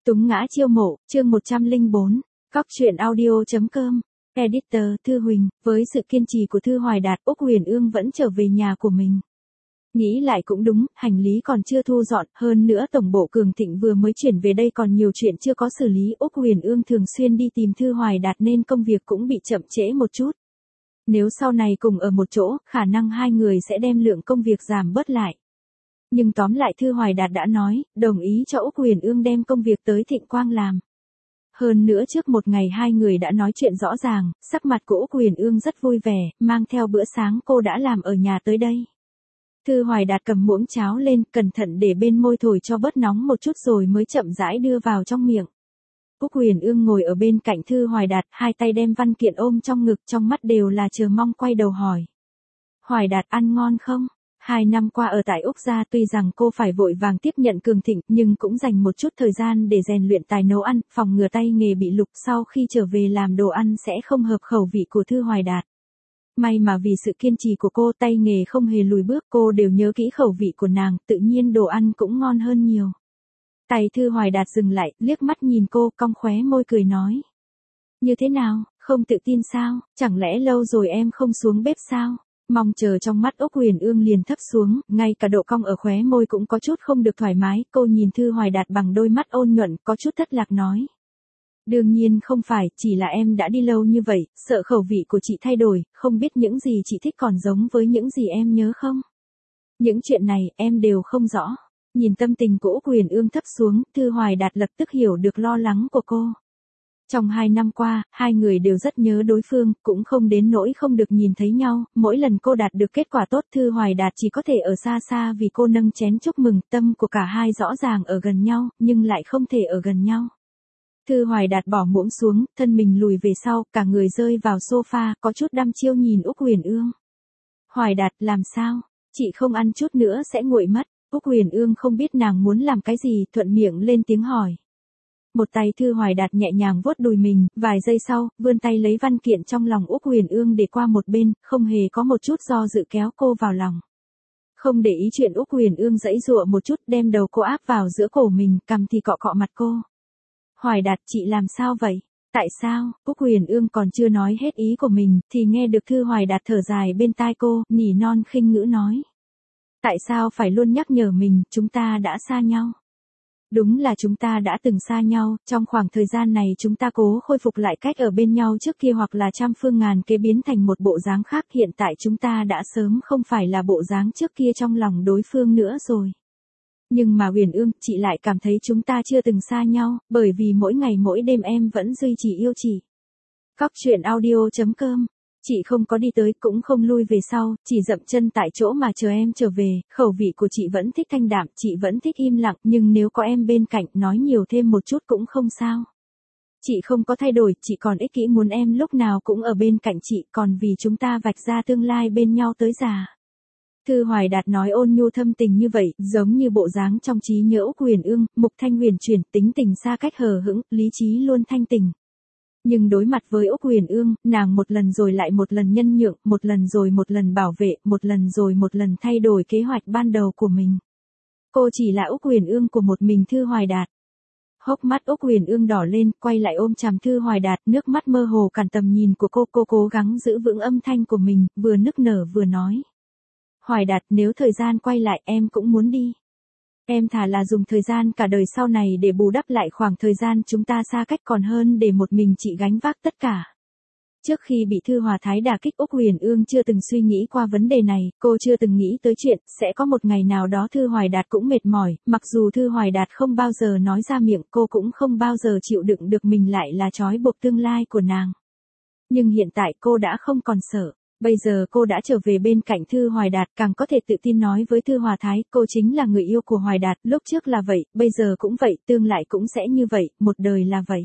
Túng ngã chiêu mộ, chương 104, Cóc truyện audio.com, Editor Thư Huỳnh, với sự kiên trì của Thư Hoài Đạt, Úc Huyền Ương vẫn trở về nhà của mình. Nghĩ lại cũng đúng, hành lý còn chưa thu dọn, hơn nữa tổng bộ Cường Thịnh vừa mới chuyển về đây còn nhiều chuyện chưa có xử lý. Úc Huyền Ương thường xuyên đi tìm Thư Hoài Đạt nên công việc cũng bị chậm trễ một chút. Nếu sau này cùng ở một chỗ, khả năng hai người sẽ đem lượng công việc giảm bớt lại. Nhưng tóm lại Thư Hoài Đạt đã nói, đồng ý cho Úc Huyền Ương đem công việc tới Thịnh Quang làm. Hơn nữa trước một ngày hai người đã nói chuyện rõ ràng, sắc mặt của Úc Huyền Ương rất vui vẻ, mang theo bữa sáng cô đã làm ở nhà tới đây. Thư Hoài Đạt cầm muỗng cháo lên, cẩn thận để bên môi thổi cho bớt nóng một chút rồi mới chậm rãi đưa vào trong miệng. Úc Huyền Ương ngồi ở bên cạnh Thư Hoài Đạt, hai tay đem văn kiện ôm trong ngực, trong mắt đều là chờ mong, quay đầu hỏi. Hoài Đạt ăn ngon không? 2 năm qua ở tại Úc gia tuy rằng cô phải vội vàng tiếp nhận Cường Thịnh nhưng cũng dành một chút thời gian để rèn luyện tài nấu ăn, phòng ngừa tay nghề bị lục sau khi trở về làm đồ ăn sẽ không hợp khẩu vị của Thư Hoài Đạt. May mà vì sự kiên trì của cô tay nghề không hề lùi bước, cô đều nhớ kỹ khẩu vị của nàng, tự nhiên đồ ăn cũng ngon hơn nhiều. Tay Thư Hoài Đạt dừng lại, liếc mắt nhìn cô, cong khóe môi cười nói. Như thế nào, không tự tin sao, chẳng lẽ lâu rồi em không xuống bếp sao? Mong chờ trong mắt Úc Huyền Ương liền thấp xuống, ngay cả độ cong ở khóe môi cũng có chút không được thoải mái, cô nhìn Thư Hoài Đạt bằng đôi mắt ôn nhuận, có chút thất lạc nói. Đương nhiên không phải, chỉ là em đã đi lâu như vậy, sợ khẩu vị của chị thay đổi, không biết những gì chị thích còn giống với những gì em nhớ không? Những chuyện này, em đều không rõ. Nhìn tâm tình của Úc Huyền Ương thấp xuống, Thư Hoài Đạt lập tức hiểu được lo lắng của cô. Trong 2 năm qua, hai người đều rất nhớ đối phương, cũng không đến nỗi không được nhìn thấy nhau, mỗi lần cô đạt được kết quả tốt Thư Hoài Đạt chỉ có thể ở xa xa vì cô nâng chén chúc mừng, tâm của cả hai rõ ràng ở gần nhau, nhưng lại không thể ở gần nhau. Thư Hoài Đạt bỏ muỗng xuống, thân mình lùi về sau, cả người rơi vào sofa, có chút đăm chiêu nhìn Úc Huyền Ương. Hoài Đạt, làm sao? Chị không ăn chút nữa sẽ nguội mất. Úc Huyền Ương không biết nàng muốn làm cái gì, thuận miệng lên tiếng hỏi. Một tay Thư Hoài Đạt nhẹ nhàng vuốt đùi mình, vài giây sau, vươn tay lấy văn kiện trong lòng Úc Huyền Ương để qua một bên, không hề có một chút do dự kéo cô vào lòng. Không để ý chuyện Úc Huyền Ương giãy giụa một chút, đem đầu cô áp vào giữa cổ mình, cằm thì cọ cọ mặt cô. Hoài Đạt, chị làm sao vậy? Tại sao? Úc Huyền Ương còn chưa nói hết ý của mình, thì nghe được Thư Hoài Đạt thở dài bên tai cô, nỉ non khinh ngữ nói. Tại sao phải luôn nhắc nhở mình, chúng ta đã xa nhau? Đúng là chúng ta đã từng xa nhau, trong khoảng thời gian này chúng ta cố khôi phục lại cách ở bên nhau trước kia hoặc là trăm phương ngàn kế biến thành một bộ dáng khác, hiện tại chúng ta đã sớm không phải là bộ dáng trước kia trong lòng đối phương nữa rồi. Nhưng mà Huyền Ương, chị lại cảm thấy chúng ta chưa từng xa nhau, bởi vì mỗi ngày mỗi đêm em vẫn duy trì yêu chị. Cóc truyện audio.com. Chị không có đi tới cũng không lui về sau, chỉ dậm chân tại chỗ mà chờ em trở về, khẩu vị của chị vẫn thích thanh đạm, chị vẫn thích im lặng, nhưng nếu có em bên cạnh nói nhiều thêm một chút cũng không sao. Chị không có thay đổi, chị còn ích kỷ muốn em lúc nào cũng ở bên cạnh chị, còn vì chúng ta vạch ra tương lai bên nhau tới già. Thư Hoài Đạt nói ôn nhu thâm tình như vậy, giống như bộ dáng trong trí nhớ Úc Huyền Ương, mục thanh huyền chuyển, tính tình xa cách hờ hững, lý trí luôn thanh tình. Nhưng đối mặt với Úc Huyền Ương, nàng một lần rồi lại một lần nhân nhượng, một lần rồi một lần bảo vệ, một lần rồi một lần thay đổi kế hoạch ban đầu của mình. Cô chỉ là Úc Huyền Ương của một mình Thư Hoài Đạt. Hốc mắt Úc Huyền Ương đỏ lên, quay lại ôm chằm Thư Hoài Đạt, nước mắt mơ hồ cản tầm nhìn của cô cố gắng giữ vững âm thanh của mình, vừa nức nở vừa nói. Hoài Đạt, nếu thời gian quay lại em cũng muốn đi. Em thà là dùng thời gian cả đời sau này để bù đắp lại khoảng thời gian chúng ta xa cách còn hơn để một mình chị gánh vác tất cả. Trước khi bị Thư Hòa Thái đả kích, Úc Huyền Ương chưa từng suy nghĩ qua vấn đề này, cô chưa từng nghĩ tới chuyện sẽ có một ngày nào đó Thư Hoài Đạt cũng mệt mỏi, mặc dù Thư Hoài Đạt không bao giờ nói ra miệng, cô cũng không bao giờ chịu đựng được mình lại là trói buộc tương lai của nàng. Nhưng hiện tại cô đã không còn sợ. Bây giờ cô đã trở về bên cạnh Thư Hoài Đạt, càng có thể tự tin nói với Thư Hòa Thái, cô chính là người yêu của Hoài Đạt, lúc trước là vậy, bây giờ cũng vậy, tương lai cũng sẽ như vậy, một đời là vậy.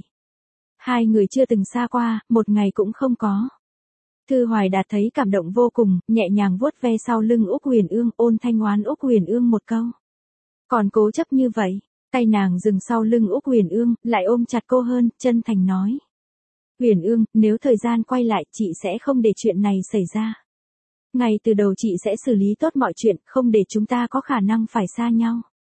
Hai người chưa từng xa qua, một ngày cũng không có. Thư Hoài Đạt thấy cảm động vô cùng, nhẹ nhàng vuốt ve sau lưng Úc Huyền Ương, ôn thanh oán Úc Huyền Ương một câu. Còn cố chấp như vậy, tay nàng dừng sau lưng Úc Huyền Ương, lại ôm chặt cô hơn, chân thành nói. Huyền Ương, nếu thời gian quay lại, chị sẽ không để chuyện này xảy ra. Ngay từ đầu chị sẽ xử lý tốt mọi chuyện, không để chúng ta có khả năng phải xa nhau.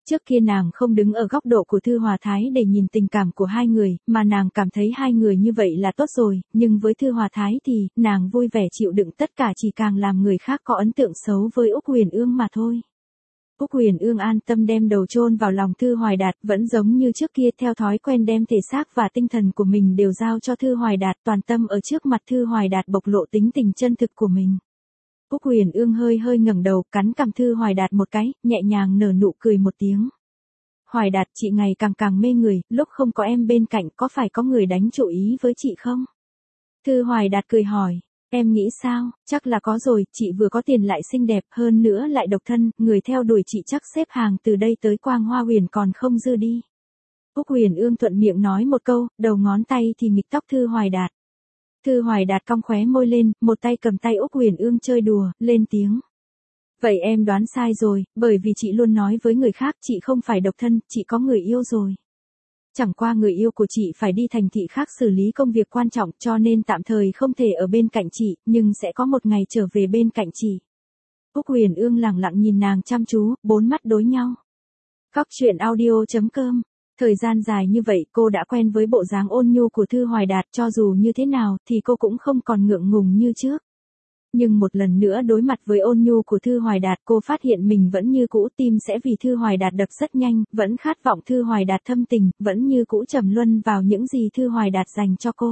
Trước kia nàng không đứng ở góc độ của Thư Hòa Thái để nhìn tình cảm của hai người, mà nàng cảm thấy hai người như vậy là tốt rồi, nhưng với Thư Hòa Thái thì, nàng vui vẻ chịu đựng tất cả chỉ càng làm người khác có ấn tượng xấu với Úc Huyền Ương mà thôi. Úc Huyền Ương an tâm đem đầu chôn vào lòng Thư Hoài Đạt, vẫn giống như trước kia theo thói quen đem thể xác và tinh thần của mình đều giao cho Thư Hoài Đạt, toàn tâm ở trước mặt Thư Hoài Đạt bộc lộ tính tình chân thực của mình. Úc Huyền Ương hơi hơi ngẩng đầu, cắn cằm Thư Hoài Đạt một cái, nhẹ nhàng nở nụ cười một tiếng. Hoài Đạt, chị ngày càng mê người, lúc không có em bên cạnh có phải có người đánh chủ ý với chị không? Thư Hoài Đạt cười hỏi. Em nghĩ sao, chắc là có rồi, chị vừa có tiền lại xinh đẹp, hơn nữa lại độc thân, người theo đuổi chị chắc xếp hàng từ đây tới Quang Hoa Huyền còn không dư đi. Úc Huyền Ương thuận miệng nói một câu, đầu ngón tay thì nghịch tóc Thư Hoài Đạt. Thư Hoài Đạt cong khóe môi lên, một tay cầm tay Úc Huyền Ương chơi đùa, lên tiếng. Vậy em đoán sai rồi, bởi vì chị luôn nói với người khác chị không phải độc thân, chị có người yêu rồi. Chẳng qua người yêu của chị phải đi thành thị khác xử lý công việc quan trọng cho nên tạm thời không thể ở bên cạnh chị, nhưng sẽ có một ngày trở về bên cạnh chị. Úc Huyền Ương lẳng lặng nhìn nàng chăm chú, bốn mắt đối nhau. Cóc truyện audio.com. Thời gian dài như vậy cô đã quen với bộ dáng ôn nhu của Thư Hoài Đạt, cho dù như thế nào thì cô cũng không còn ngượng ngùng như trước. Nhưng một lần nữa đối mặt với ôn nhu của Thư Hoài Đạt, cô phát hiện mình vẫn như cũ, tim sẽ vì Thư Hoài Đạt đập rất nhanh, vẫn khát vọng Thư Hoài Đạt thâm tình, vẫn như cũ trầm luân vào những gì Thư Hoài Đạt dành cho cô.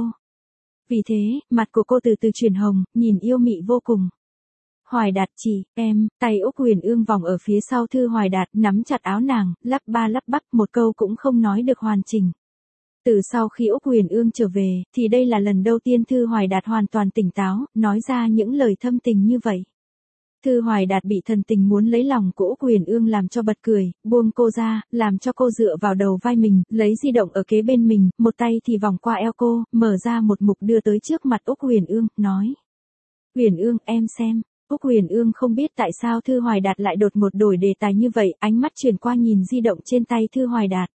Vì thế, mặt của cô từ từ chuyển hồng, nhìn yêu mị vô cùng. Hoài Đạt chỉ, em, tay Úc Huyền Ương vòng ở phía sau Thư Hoài Đạt, nắm chặt áo nàng, lắp ba lắp bắp, một câu cũng không nói được hoàn chỉnh. Từ sau khi Úc Huyền Ương trở về, thì đây là lần đầu tiên Thư Hoài Đạt hoàn toàn tỉnh táo, nói ra những lời thâm tình như vậy. Thư Hoài Đạt bị thần tình muốn lấy lòng của Úc Huyền Ương làm cho bật cười, buông cô ra, làm cho cô dựa vào đầu vai mình, lấy di động ở kế bên mình, một tay thì vòng qua eo cô, mở ra một mục đưa tới trước mặt Úc Huyền Ương, nói. Huyền Ương, em xem. Úc Huyền Ương không biết tại sao Thư Hoài Đạt lại đột ngột đổi đề tài như vậy, ánh mắt chuyển qua nhìn di động trên tay Thư Hoài Đạt.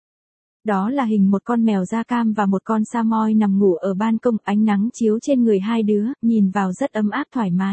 Đó là hình một con mèo da cam và một con sa moi nằm ngủ ở ban công, ánh nắng chiếu trên người hai đứa, nhìn vào rất ấm áp thoải mái.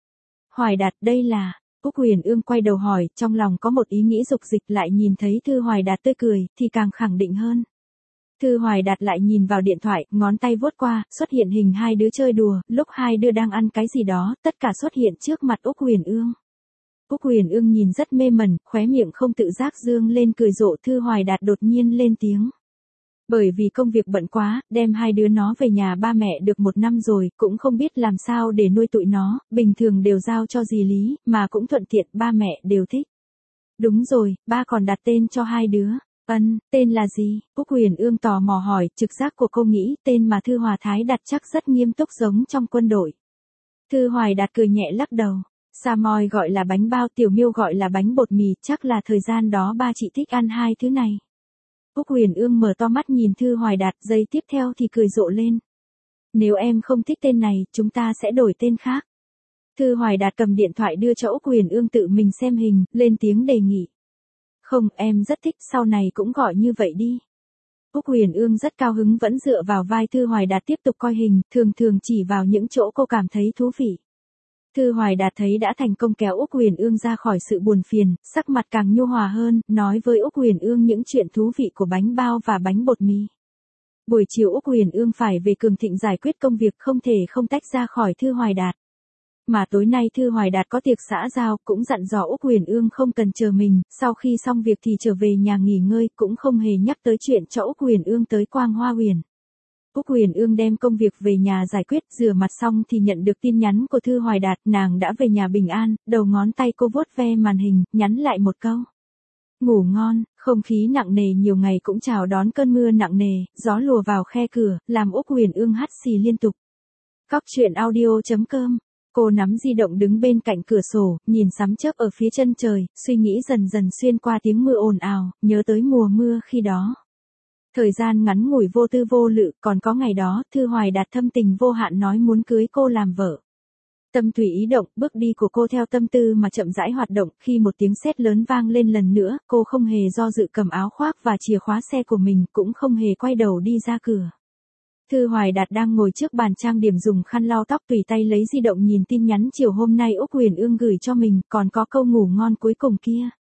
Hoài Đạt, đây là... Úc Huyền Ương quay đầu hỏi, trong lòng có một ý nghĩ dục dịch, lại nhìn thấy Thư Hoài Đạt tươi cười, thì càng khẳng định hơn. Thư Hoài Đạt lại nhìn vào điện thoại, ngón tay vuốt qua, xuất hiện hình hai đứa chơi đùa, lúc hai đứa đang ăn cái gì đó, tất cả xuất hiện trước mặt Úc Huyền Ương. Úc Huyền Ương nhìn rất mê mẩn, khóe miệng không tự giác dương lên cười rộ. Thư Hoài Đạt đột nhiên lên tiếng. Bởi vì công việc bận quá, đem hai đứa nó về nhà ba mẹ được 1 năm rồi, cũng không biết làm sao để nuôi tụi nó, bình thường đều giao cho dì Lý, mà cũng thuận tiện, ba mẹ đều thích. Đúng rồi, ba còn đặt tên cho hai đứa. Tên là gì? Úc Huyền Ương tò mò hỏi, trực giác của cô nghĩ tên mà Thư Hòa Thái đặt chắc rất nghiêm túc giống trong quân đội. Thư Hoài Đạt cười nhẹ lắc đầu. Sa moi gọi là bánh bao, Tiểu Miêu gọi là bánh bột mì, chắc là thời gian đó ba chị thích ăn hai thứ này. Úc Huyền Ương mở to mắt nhìn Thư Hoài Đạt, giây tiếp theo thì cười rộ lên. Nếu em không thích tên này, chúng ta sẽ đổi tên khác. Thư Hoài Đạt cầm điện thoại đưa cho Úc Huyền Ương tự mình xem hình, lên tiếng đề nghị. Không, em rất thích, sau này cũng gọi như vậy đi. Úc Huyền Ương rất cao hứng, vẫn dựa vào vai Thư Hoài Đạt tiếp tục coi hình, thường chỉ vào những chỗ cô cảm thấy thú vị. Thư Hoài Đạt thấy đã thành công kéo Úc Huyền Ương ra khỏi sự buồn phiền, sắc mặt càng nhu hòa hơn, nói với Úc Huyền Ương những chuyện thú vị của bánh bao và bánh bột mì. Buổi chiều Úc Huyền Ương phải về Cường Thịnh giải quyết công việc, không thể không tách ra khỏi Thư Hoài Đạt. Mà tối nay Thư Hoài Đạt có tiệc xã giao, cũng dặn dò Úc Huyền Ương không cần chờ mình, sau khi xong việc thì trở về nhà nghỉ ngơi, cũng không hề nhắc tới chuyện cho Úc Huyền Ương tới Quang Hoa Huyền. Úc Huyền Ương đem công việc về nhà giải quyết, rửa mặt xong thì nhận được tin nhắn của Thư Hoài Đạt, nàng đã về nhà bình an, đầu ngón tay cô vuốt ve màn hình, nhắn lại một câu. Ngủ ngon. Không khí nặng nề nhiều ngày cũng chào đón cơn mưa nặng nề, gió lùa vào khe cửa, làm Úc Huyền Ương hắt xì liên tục. Cóc truyện audio.com. Cô nắm di động đứng bên cạnh cửa sổ, nhìn sấm chớp ở phía chân trời, suy nghĩ dần dần xuyên qua tiếng mưa ồn ào, nhớ tới mùa mưa khi đó. Thời gian ngắn ngủi vô tư vô lự, còn có ngày đó, Thư Hoài Đạt thâm tình vô hạn nói muốn cưới cô làm vợ. Tâm tùy ý động, bước đi của cô theo tâm tư mà chậm rãi hoạt động, khi một tiếng sét lớn vang lên lần nữa, cô không hề do dự cầm áo khoác và chìa khóa xe của mình, cũng không hề quay đầu đi ra cửa. Thư Hoài Đạt đang ngồi trước bàn trang điểm dùng khăn lau tóc, tùy tay lấy di động nhìn tin nhắn chiều hôm nay Úc Huyền Ương gửi cho mình, còn có câu ngủ ngon cuối cùng kia.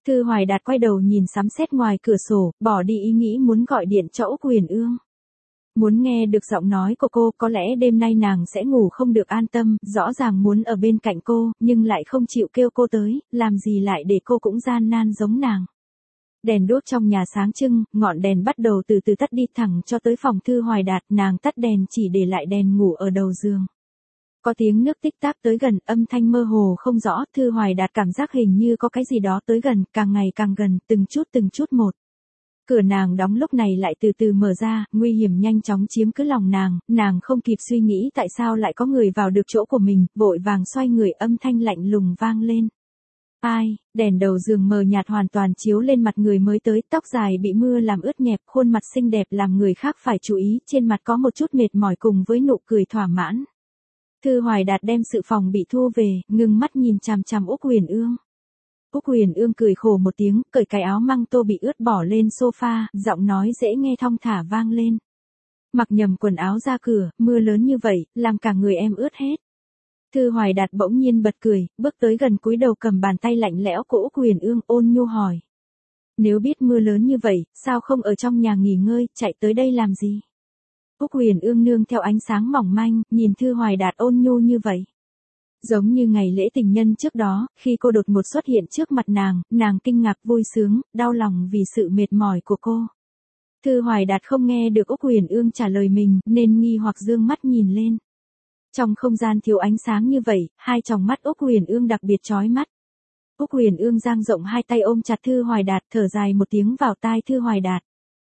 Thư Hoài Đạt quay đầu nhìn sấm sét ngoài cửa sổ, bỏ đi ý nghĩ muốn gọi điện cho Úc Huyền Ương. Muốn nghe được giọng nói của cô, có lẽ đêm nay nàng sẽ ngủ không được an tâm, rõ ràng muốn ở bên cạnh cô, nhưng lại không chịu kêu cô tới, làm gì lại để cô cũng gian nan giống nàng. Đèn đốt trong nhà sáng trưng, ngọn đèn bắt đầu từ từ tắt đi thẳng cho tới phòng Thư Hoài Đạt, nàng tắt đèn chỉ để lại đèn ngủ ở đầu giường. Có tiếng nước tích tắc tới gần, âm thanh mơ hồ không rõ, Thư Hoài Đạt cảm giác hình như có cái gì đó tới gần, càng ngày càng gần, từng chút một. Cửa nàng đóng lúc này lại từ từ mở ra, nguy hiểm nhanh chóng chiếm cứ lòng nàng không kịp suy nghĩ tại sao lại có người vào được chỗ của mình, vội vàng xoay người, âm thanh lạnh lùng vang lên. Ai, đèn đầu giường mờ nhạt hoàn toàn chiếu lên mặt người mới tới, tóc dài bị mưa làm ướt nhẹp, khuôn mặt xinh đẹp làm người khác phải chú ý, trên mặt có một chút mệt mỏi cùng với nụ cười thỏa mãn. Thư Hoài Đạt đem sự phòng bị thu về, ngưng mắt nhìn chằm chằm Úc Huyền Ương. Úc Huyền Ương cười khổ một tiếng, cởi cái áo măng tô bị ướt bỏ lên sofa, giọng nói dễ nghe thong thả vang lên. Mặc nhầm quần áo ra cửa, mưa lớn như vậy, làm cả người em ướt hết. Thư Hoài Đạt bỗng nhiên bật cười, bước tới gần cúi đầu cầm bàn tay lạnh lẽo của Úc Huyền Ương, ôn nhu hỏi. Nếu biết mưa lớn như vậy, sao không ở trong nhà nghỉ ngơi, chạy tới đây làm gì? Úc Huyền Ương nương theo ánh sáng mỏng manh, nhìn Thư Hoài Đạt ôn nhu như vậy. Giống như ngày lễ tình nhân trước đó, khi cô đột ngột xuất hiện trước mặt nàng kinh ngạc vui sướng, đau lòng vì sự mệt mỏi của cô. Thư Hoài Đạt không nghe được Úc Huyền Ương trả lời mình, nên nghi hoặc dương mắt nhìn lên. Trong không gian thiếu ánh sáng như vậy, hai tròng mắt Úc Huyền Ương đặc biệt chói mắt. Úc Huyền Ương dang rộng hai tay ôm chặt Thư Hoài Đạt, thở dài một tiếng vào tai Thư Hoài Đạt.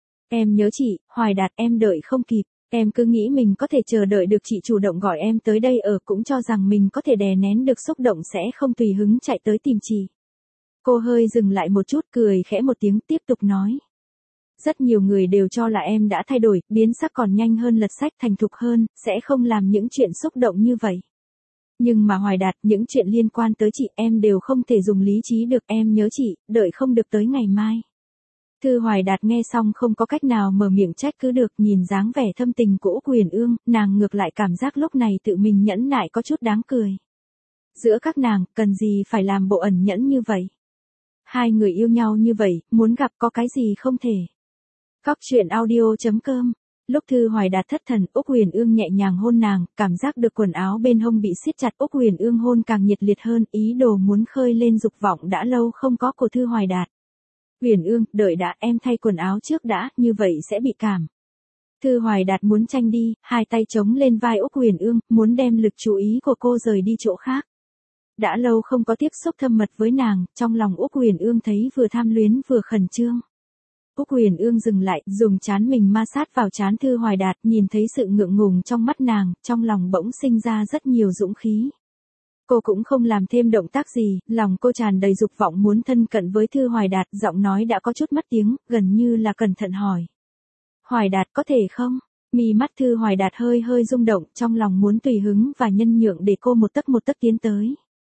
Em nhớ chị, Hoài Đạt, em đợi không kịp. Em cứ nghĩ mình có thể chờ đợi được chị chủ động gọi em tới đây ở, cũng cho rằng mình có thể đè nén được xúc động sẽ không tùy hứng chạy tới tìm chị. Cô hơi dừng lại một chút, cười khẽ một tiếng, tiếp tục nói. Rất nhiều người đều cho là em đã thay đổi, biến sắc còn nhanh hơn lật sách, thành thục hơn, sẽ không làm những chuyện xúc động như vậy. Nhưng mà Hoài Đạt, những chuyện liên quan tới chị em đều không thể dùng lý trí được, em nhớ chị, đợi không được tới ngày mai. Thư Hoài Đạt nghe xong không có cách nào mở miệng trách cứ được, nhìn dáng vẻ thâm tình của Úc Huyền Ương, nàng ngược lại cảm giác lúc này tự mình nhẫn nại có chút đáng cười. Giữa các nàng, cần gì phải làm bộ ẩn nhẫn như vậy? Hai người yêu nhau như vậy, muốn gặp có cái gì không thể. Góc truyện audio.com. Lúc Thư Hoài Đạt thất thần, Úc Huyền Ương nhẹ nhàng hôn nàng, cảm giác được quần áo bên hông bị siết chặt, Úc Huyền Ương hôn càng nhiệt liệt hơn, ý đồ muốn khơi lên dục vọng đã lâu không có của Thư Hoài Đạt. Huyền Ương, đợi đã, em thay quần áo trước đã, như vậy sẽ bị cảm. Thư Hoài Đạt muốn tranh đi, hai tay chống lên vai Úc Huyền Ương, muốn đem lực chú ý của cô rời đi chỗ khác. Đã lâu không có tiếp xúc thâm mật với nàng, trong lòng Úc Huyền Ương thấy vừa tham luyến vừa khẩn trương. Úc Huyền Ương dừng lại, dùng trán mình ma sát vào trán Thư Hoài Đạt, nhìn thấy sự ngượng ngùng trong mắt nàng, trong lòng bỗng sinh ra rất nhiều dũng khí. Cô cũng không làm thêm động tác gì, lòng cô tràn đầy dục vọng muốn thân cận với Thư Hoài Đạt, giọng nói đã có chút mất tiếng, gần như là cẩn thận hỏi. Hoài Đạt có thể không? Mi mắt Thư Hoài Đạt hơi hơi rung động, trong lòng muốn tùy hứng và nhân nhượng để cô một tấc tiến tới.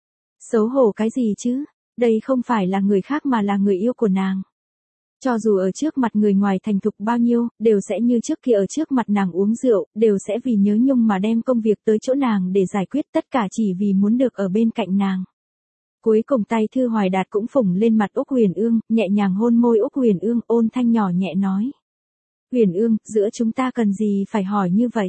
Xấu hổ cái gì chứ? Đây không phải là người khác mà là người yêu của nàng. Cho dù ở trước mặt người ngoài thành thục bao nhiêu, đều sẽ như trước kia ở trước mặt nàng uống rượu, đều sẽ vì nhớ nhung mà đem công việc tới chỗ nàng để giải quyết, tất cả chỉ vì muốn được ở bên cạnh nàng. Cuối cùng tay Thư Hoài Đạt cũng phủng lên mặt Úc Huyền Ương, nhẹ nhàng hôn môi Úc Huyền Ương, ôn thanh nhỏ nhẹ nói. Huyền Ương, giữa chúng ta cần gì phải hỏi như vậy?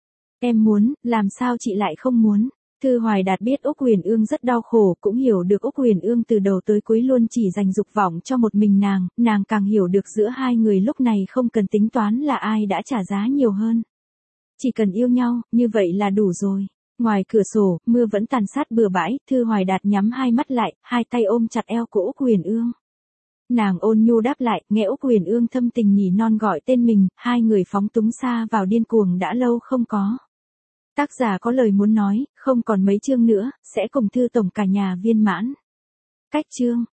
Em muốn, làm sao chị lại không muốn? Thư Hoài Đạt biết Úc Huyền Ương rất đau khổ, cũng hiểu được Úc Huyền Ương từ đầu tới cuối luôn chỉ dành dục vọng cho một mình nàng càng hiểu được giữa hai người lúc này không cần tính toán là ai đã trả giá nhiều hơn. Chỉ cần yêu nhau, như vậy là đủ rồi. Ngoài cửa sổ, mưa vẫn tàn sát bừa bãi, Thư Hoài Đạt nhắm hai mắt lại, hai tay ôm chặt eo của Úc Huyền Ương. Nàng ôn nhu đáp lại, nghe Úc Huyền Ương thâm tình nhỉ non gọi tên mình, hai người phóng túng xa vào điên cuồng đã lâu không có. Tác giả có lời muốn nói, không còn mấy chương nữa, sẽ cùng Thư tổng cả nhà viên mãn. Cách chương.